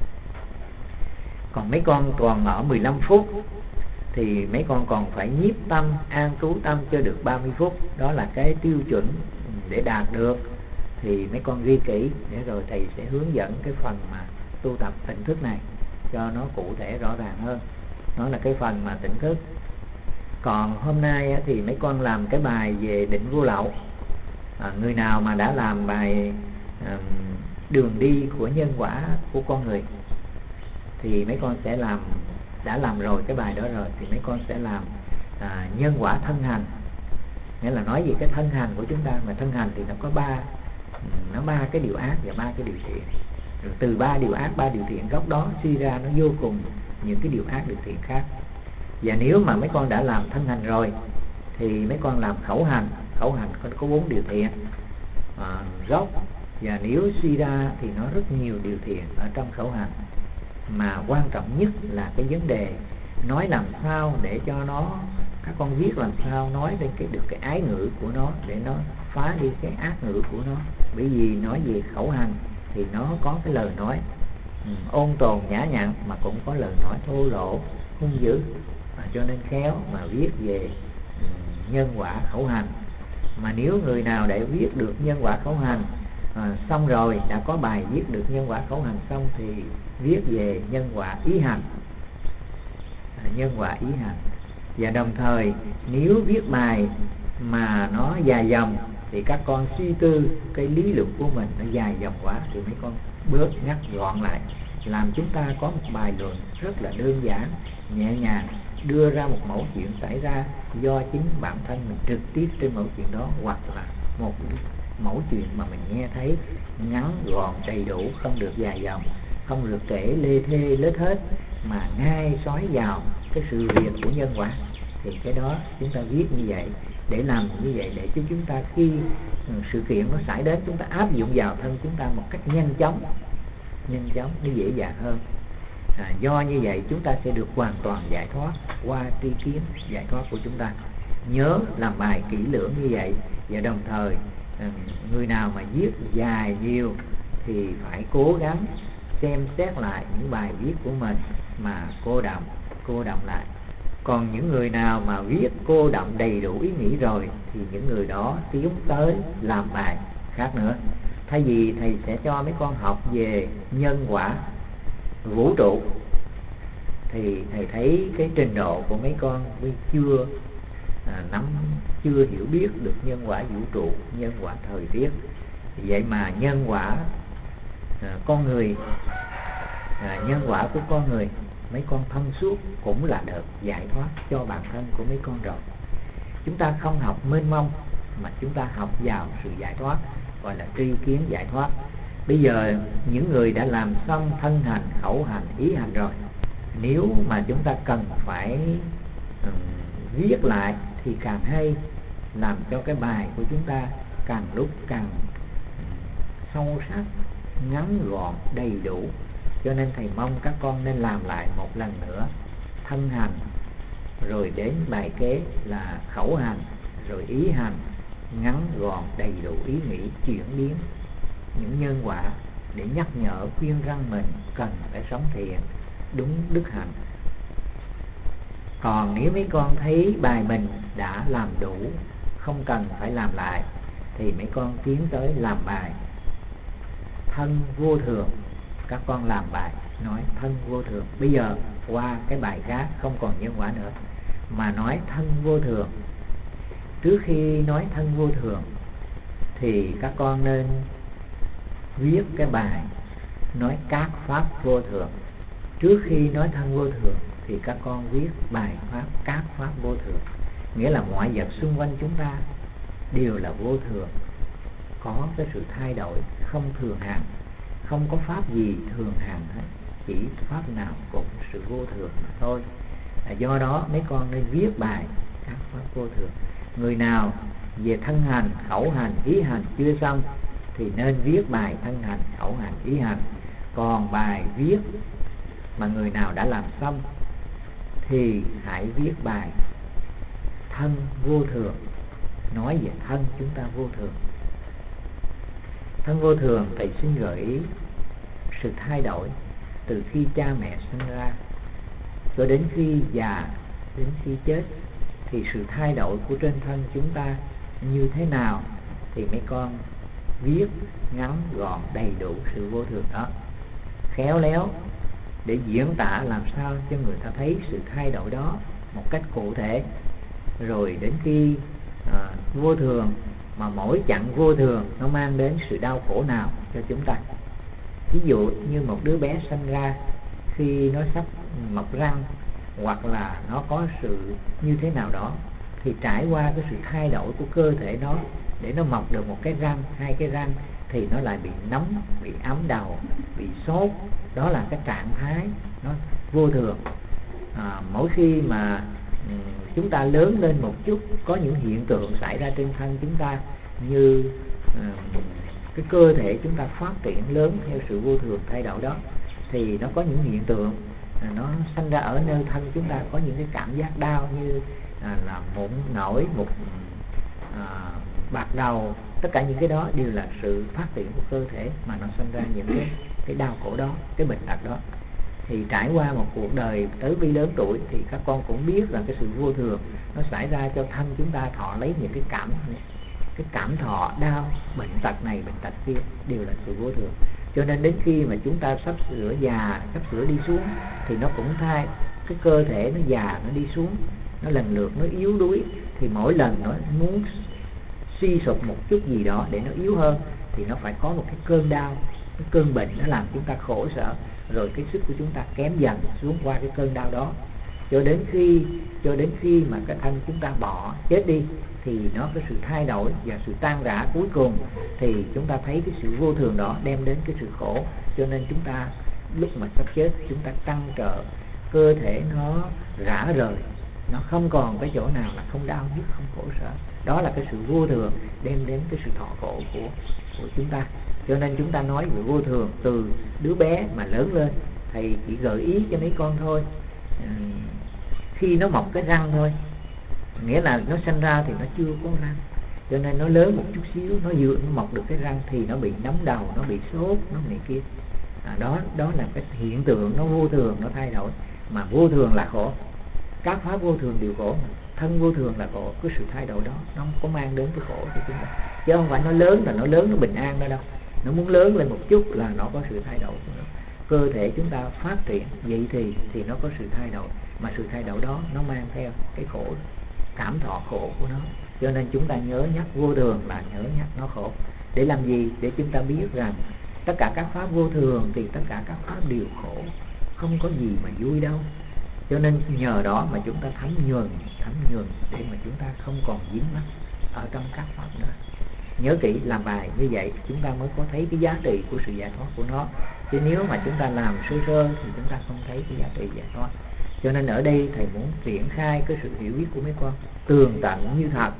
Còn mấy con còn ở 15 phút thì mấy con còn phải nhiếp tâm, an trú tâm cho được 30 phút. Đó là cái tiêu chuẩn để đạt được. Thì mấy con ghi kỹ để rồi thầy sẽ hướng dẫn cái phần mà tu tập tỉnh thức này cho nó cụ thể rõ ràng hơn. Đó là cái phần mà tỉnh thức. Còn hôm nay thì mấy con làm cái bài về định vô lậu. Người nào mà đã làm bài đường đi của nhân quả của con người thì mấy con sẽ đã làm rồi cái bài đó rồi, thì mấy con sẽ làm nhân quả thân hành. Nghĩa là nói về cái thân hành của chúng ta. Mà thân hành thì nó có ba cái điều ác và 3 cái điều thiện. Rồi từ 3 điều ác 3 điều thiện gốc đó suy ra nó vô cùng những cái điều ác điều thiện khác. Và nếu mà mấy con đã làm thân hành rồi thì mấy con làm khẩu hành có 4 điều thiện gốc. Và nếu suy ra thì nó rất nhiều điều thiện ở trong khẩu hành, mà quan trọng nhất là cái vấn đề nói làm sao để cho nó, các con viết làm sao nói lên được cái ái ngữ của nó, để nó phá đi cái ác ngữ của nó. Bởi vì nói về khẩu hành thì nó có cái lời nói ôn tồn nhã nhặn, mà cũng có lời nói thô lỗ hung dữ, cho nên khéo mà viết về nhân quả khẩu hành. Mà nếu người nào để viết được nhân quả khẩu hành xong rồi, đã có bài viết được nhân quả khẩu hành xong, thì viết về nhân quả ý hành, nhân quả ý hành. Và đồng thời nếu viết bài mà nó dài dòng thì các con suy tư cái lý luận của mình nó dài dòng quá, thì mấy con bớt ngắt gọn lại, làm chúng ta có một bài luận rất là đơn giản, nhẹ nhàng, đưa ra một mẫu chuyện xảy ra do chính bản thân mình trực tiếp trên mẫu chuyện đó, hoặc là một mẫu chuyện mà mình nghe thấy ngắn gọn đầy đủ, không được dài dòng, không được kể lê thê lết hết, mà ngay xói vào cái sự việc của nhân quả. Thì cái đó chúng ta viết như vậy, để làm như vậy để cho chúng ta khi sự kiện nó xảy đến, chúng ta áp dụng vào thân chúng ta một cách nhanh chóng, nó dễ dàng hơn. Do như vậy chúng ta sẽ được hoàn toàn giải thoát qua tri kiến giải thoát của chúng ta. Nhớ làm bài kỹ lưỡng như vậy, và đồng thời người nào mà viết dài nhiều thì phải cố gắng xem xét lại những bài viết của mình mà cô đọng lại. Còn những người nào mà viết cô đọng đầy đủ ý nghĩ rồi thì những người đó tiến tới làm bài khác nữa. Thay vì thầy sẽ cho mấy con học về nhân quả vũ trụ, thì thầy thấy cái trình độ của mấy con chưa hiểu biết được nhân quả vũ trụ, nhân quả thời tiết. Vậy mà nhân quả con người, nhân quả của con người mấy con thông suốt cũng là được giải thoát cho bản thân của mấy con rồi. Chúng ta không học mênh mông mà chúng ta học vào sự giải thoát, gọi là tri kiến giải thoát. Bây giờ những người đã làm xong thân hành, khẩu hành, ý hành rồi, nếu mà chúng ta cần phải viết lại thì càng hay, làm cho cái bài của chúng ta càng lúc càng sâu sắc, ngắn gọn, đầy đủ. Cho nên thầy mong các con nên làm lại một lần nữa thân hành, rồi đến bài kế là khẩu hành, rồi ý hành, ngắn gọn, đầy đủ ý nghĩ, chuyển biến những nhân quả, để nhắc nhở khuyên răn mình cần phải sống thiện, đúng đức hạnh. Còn nếu mấy con thấy bài mình đã làm đủ, không cần phải làm lại, thì mấy con tiến tới làm bài thân vô thường. Các con làm bài nói thân vô thường. Bây giờ qua cái bài khác không còn nhân quả nữa, mà nói thân vô thường. Trước khi nói thân vô thường thì các con nên viết cái bài nói các pháp vô thường. Trước khi nói thân vô thường thì các con viết bài pháp các pháp vô thường, nghĩa là mọi vật xung quanh chúng ta đều là vô thường, có cái sự thay đổi, không thường hằng, không có pháp gì thường hằng hết, chỉ pháp nào cũng sự vô thường mà thôi. Do đó mấy con nên viết bài các pháp vô thường. Người nào về thân hành, khẩu hành, ý hành chưa xong thì nên viết bài thân hành, khẩu hành, ý hành. Còn bài viết mà người nào đã làm xong thì hãy viết bài thân vô thường, nói về thân chúng ta vô thường. Thân vô thường thầy xin gợi ý sự thay đổi từ khi cha mẹ sinh ra cho đến khi già, đến khi chết, thì sự thay đổi của trên thân chúng ta như thế nào thì mấy con viết ngắn gọn đầy đủ sự vô thường đó, khéo léo để diễn tả làm sao cho người ta thấy sự thay đổi đó một cách cụ thể. Rồi đến khi vô thường, mà mỗi chặng vô thường nó mang đến sự đau khổ nào cho chúng ta. Ví dụ như một đứa bé sinh ra, khi nó sắp mọc răng, hoặc là nó có sự như thế nào đó, thì trải qua cái sự thay đổi của cơ thể nó, để nó mọc được một cái răng, 2 cái răng, thì nó lại bị nóng, bị ấm đầu, bị sốt. Đó là cái trạng thái nó vô thường. Mỗi khi mà chúng ta lớn lên một chút, có những hiện tượng xảy ra trên thân chúng ta, như cái cơ thể chúng ta phát triển lớn theo sự vô thường thay đổi đó, thì nó có những hiện tượng nó sanh ra ở nơi thân chúng ta, có những cái cảm giác đau như là mụn nổi, bạc đầu. Tất cả những cái đó đều là sự phát triển của cơ thể mà nó sanh ra những cái đau khổ đó, cái bệnh tật đó. Thì trải qua một cuộc đời tới bi lớn tuổi thì các con cũng biết là cái sự vô thường nó xảy ra cho thân chúng ta thọ lấy những cái cảm thọ đau, bệnh tật này bệnh tật kia đều là sự vô thường. Cho nên đến khi mà chúng ta sắp sửa già, sắp sửa đi xuống, thì nó cũng thay cái cơ thể nó già, nó đi xuống, nó lần lượt nó yếu đuối, thì mỗi lần nó muốn suy sụp một chút gì đó để nó yếu hơn, thì nó phải có một cái cơn đau, cái cơn bệnh nó làm chúng ta khổ sở, rồi cái sức của chúng ta kém dần xuống qua cái cơn đau đó, cho đến khi mà cái thân chúng ta chết đi, thì nó có sự thay đổi và sự tan rã cuối cùng, thì chúng ta thấy cái sự vô thường đó đem đến cái sự khổ. Cho nên chúng ta lúc mà sắp chết, chúng ta trăn trở, cơ thể nó rã rời, nó không còn cái chỗ nào là không đau nhức, không khổ sở. Đó là cái sự vô thường đem đến cái sự thọ khổ của chúng ta. Cho nên chúng ta nói về vô thường từ đứa bé mà lớn lên, thầy chỉ gợi ý cho mấy con thôi. Khi nó mọc cái răng thôi, nghĩa là nó sinh ra thì nó chưa có răng, cho nên nó lớn một chút xíu, nó mọc được cái răng thì nó bị nóng đầu, nó bị sốt, nó này kia. Đó là cái hiện tượng nó vô thường, nó thay đổi. Mà vô thường là khổ, các pháp vô thường đều khổ, thân vô thường là khổ. Cái sự thay đổi đó nó không có mang đến cái khổ cho chúng ta, chứ không phải nó lớn là nó lớn, nó bình an đó đâu. Nó muốn lớn lên một chút là nó có sự thay đổi. Cơ thể chúng ta phát triển vậy thì nó có sự thay đổi, mà sự thay đổi đó nó mang theo cái khổ, cảm thọ khổ của nó. Cho nên chúng ta nhớ nhắc vô thường là nhớ nhắc nó khổ. Để làm gì? Để chúng ta biết rằng tất cả các pháp vô thường thì tất cả các pháp đều khổ, không có gì mà vui đâu. Cho nên nhờ đó mà chúng ta thấm nhuần để mà chúng ta không còn dính mắc ở trong các pháp nữa. Nhớ kỹ, làm bài như vậy chúng ta mới có thấy cái giá trị của sự giải thoát của nó. Chứ nếu mà chúng ta làm sơ thì chúng ta không thấy cái giá trị giải thoát. Cho nên ở đây thầy muốn triển khai cái sự hiểu biết của mấy con tường tận như thật.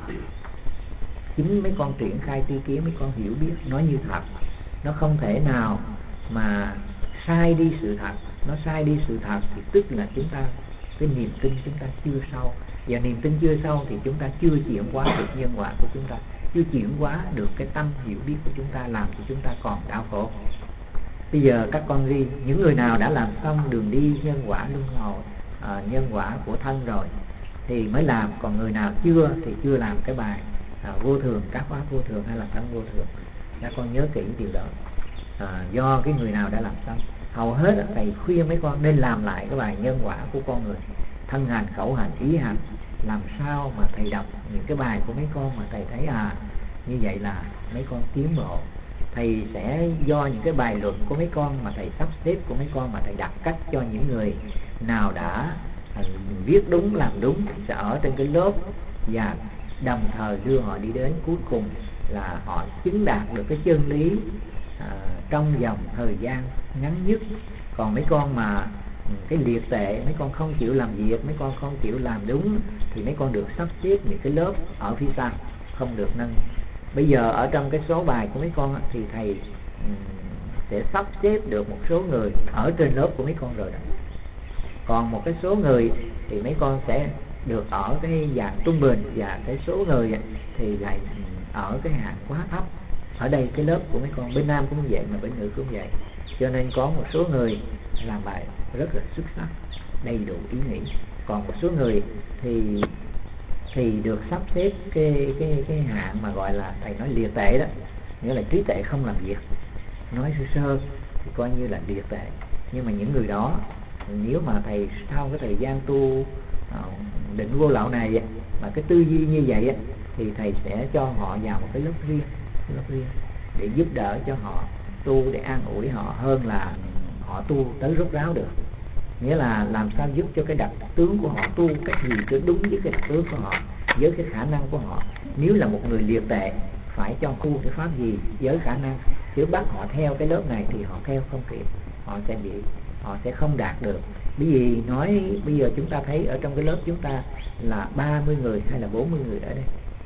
Chính mấy con triển khai tri kiến, mấy con hiểu biết nó như thật. Nó không thể nào mà sai đi sự thật. Nó sai đi sự thật thì tức là chúng ta, cái niềm tin chúng ta chưa sâu. Và niềm tin chưa sâu thì chúng ta chưa chuyển hóa được nhân quả của chúng ta, chưa chuyển hóa được cái tâm hiểu biết của chúng ta, làm cho chúng ta còn đau khổ. Bây giờ các con đi, những người nào đã làm xong đường đi nhân quả luân hồi, nhân quả của thân rồi thì mới làm, còn người nào chưa thì chưa làm cái bài vô thường, các pháp vô thường hay là thân vô thường. Các con nhớ kỹ điều đó. Do cái người nào đã làm xong, hầu hết thầy khuyên mấy con nên làm lại cái bài nhân quả của con người, thân hành, khẩu hành, ý hành. Làm sao mà thầy đọc những cái bài của mấy con mà thầy thấy như vậy là mấy con tiến bộ. Thầy sẽ do những cái bài luận của mấy con mà thầy sắp xếp của mấy con mà thầy đặt cách cho những người nào đã viết đúng, làm đúng sẽ ở trên cái lớp, và đồng thời đưa họ đi đến cuối cùng là họ chứng đạt được cái chân lý trong vòng thời gian ngắn nhất. Còn mấy con mà cái liệt tệ, mấy con không chịu làm việc, mấy con không chịu làm đúng, thì mấy con được sắp xếp những cái lớp ở phía sau, không được nâng. Bây giờ ở trong cái số bài của mấy con thì thầy sẽ sắp xếp được một số người ở trên lớp của mấy con rồi đó. Còn một cái số người thì mấy con sẽ được ở cái dạng trung bình, và cái số người thì lại ở cái hạng quá thấp. Ở đây cái lớp của mấy con bên nam cũng vậy mà bên nữ cũng vậy. Cho nên có một số người làm bài rất là xuất sắc, đầy đủ ý nghĩ. Còn một số người thì được sắp xếp cái hạng mà gọi là thầy nói liệt tệ đó, nghĩa là trí tuệ không làm việc. Nói sơ thì coi như là liệt tệ. Nhưng mà những người đó, nếu mà thầy sau cái thời gian tu định vô lậu này mà cái tư duy như vậy thì thầy sẽ cho họ vào một cái lớp riêng để giúp đỡ cho họ tu, để an ủi họ, hơn là họ tu tới rốt ráo được. Nghĩa là làm sao giúp cho cái đặc tướng của họ tu cách gì cho đúng với cái đặc tướng của họ, với cái khả năng của họ. Nếu là một người liệt tệ phải cho khu cái pháp gì với khả năng, chứ bắt họ theo cái lớp này thì họ theo không kịp, họ sẽ không đạt được. Bởi vì nói bây giờ chúng ta thấy ở trong cái lớp chúng ta là 30 người hay là 40 người ở đây,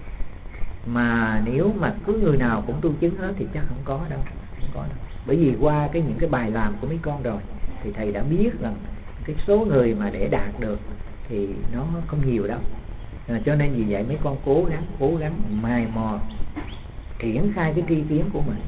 mà nếu mà cứ người nào cũng tu chứng hết thì chắc không có đâu. Bởi vì qua những cái bài làm của mấy con rồi thì thầy đã biết rằng cái số người mà để đạt được thì nó không nhiều đâu. Cho nên vì vậy mấy con cố gắng mài mò triển khai cái tri kiến của mình.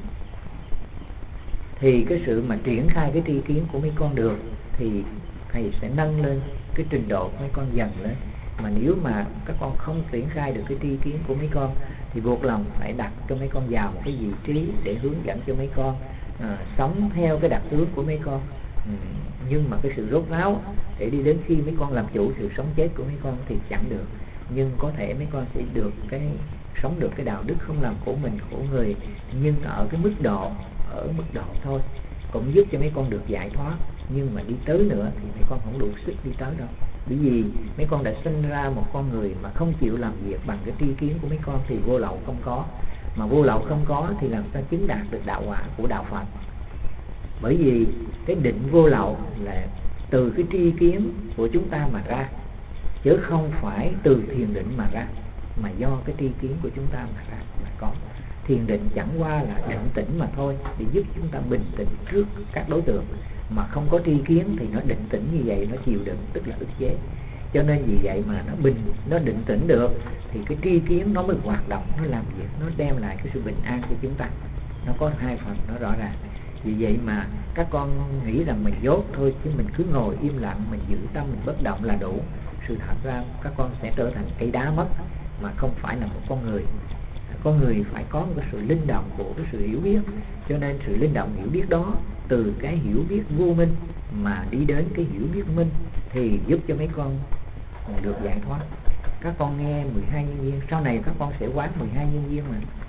Thì cái sự mà triển khai cái tri kiến của mấy con được thì thầy sẽ nâng lên cái trình độ của mấy con dần lên. Mà nếu mà các con không triển khai được cái tri kiến của mấy con thì buộc lòng phải đặt cho mấy con vào một cái vị trí để hướng dẫn cho mấy con sống theo cái đặc tướng của mấy con. Nhưng mà cái sự rốt ráo để đi đến khi mấy con làm chủ sự sống chết của mấy con thì chẳng được. Nhưng có thể mấy con sẽ được sống được cái đạo đức không làm khổ mình khổ người, nhưng ở cái mức độ thôi, cũng giúp cho mấy con được giải thoát. Nhưng mà đi tới nữa thì mấy con không đủ sức đi tới đâu. Bởi vì mấy con đã sinh ra một con người mà không chịu làm việc bằng cái tri kiến của mấy con thì vô lậu không có. Mà vô lậu không có thì làm sao chứng đạt được đạo quả của đạo Phật. Bởi vì cái định vô lậu là từ cái tri kiến của chúng ta mà ra, chứ không phải từ thiền định mà ra, mà do cái tri kiến của chúng ta mà ra mà có. Thiền định chẳng qua là định tĩnh mà thôi, để giúp chúng ta bình tĩnh trước các đối tượng. Mà không có tri kiến thì nó định tĩnh như vậy, nó chịu đựng, tức là ức chế. Cho nên vì vậy mà nó định tĩnh được thì cái tri kiến nó mới hoạt động, nó làm việc, nó đem lại cái sự bình an cho chúng ta. Nó có hai phần, nó rõ ràng. Vì vậy mà các con nghĩ rằng mình dốt thôi, chứ mình cứ ngồi im lặng, mình giữ tâm, mình bất động là đủ. Sự thật ra các con sẽ trở thành cây đá mất, mà không phải là một con người. Con người phải có một cái sự linh động của cái sự hiểu biết. Cho nên sự linh động hiểu biết đó, từ cái hiểu biết vô minh mà đi đến cái hiểu biết minh, thì giúp cho mấy con được giải thoát. Các con nghe 12 nhân duyên, sau này các con sẽ quán 12 nhân duyên mà.